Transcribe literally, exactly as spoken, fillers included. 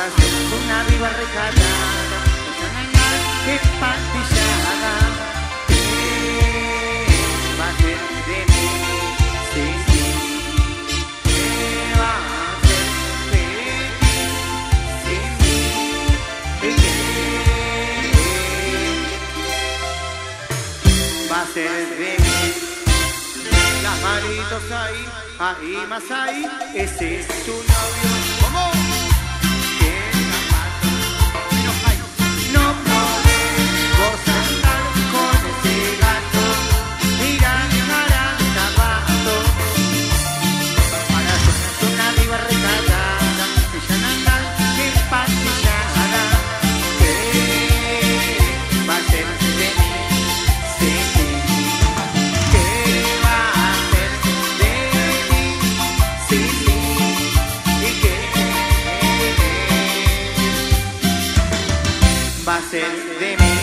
ser una viva recadada, que pastillada, ¿qué va a ser de mí? Sí, sí, ¿qué va a ser de mí sin mí? ¿Qué va a ser de mí? Las manitos ahí, ahí más ahí, ese es tu novio. ¿Cómo? ¿Qué zapato? No hay, no podemos andar con ese gato. Mira, mira, zapato. Para ser una viva recadada, ella no anda que pastillada. ¿Qué va a ser de mí? Sí, sí. Va a ser de mí.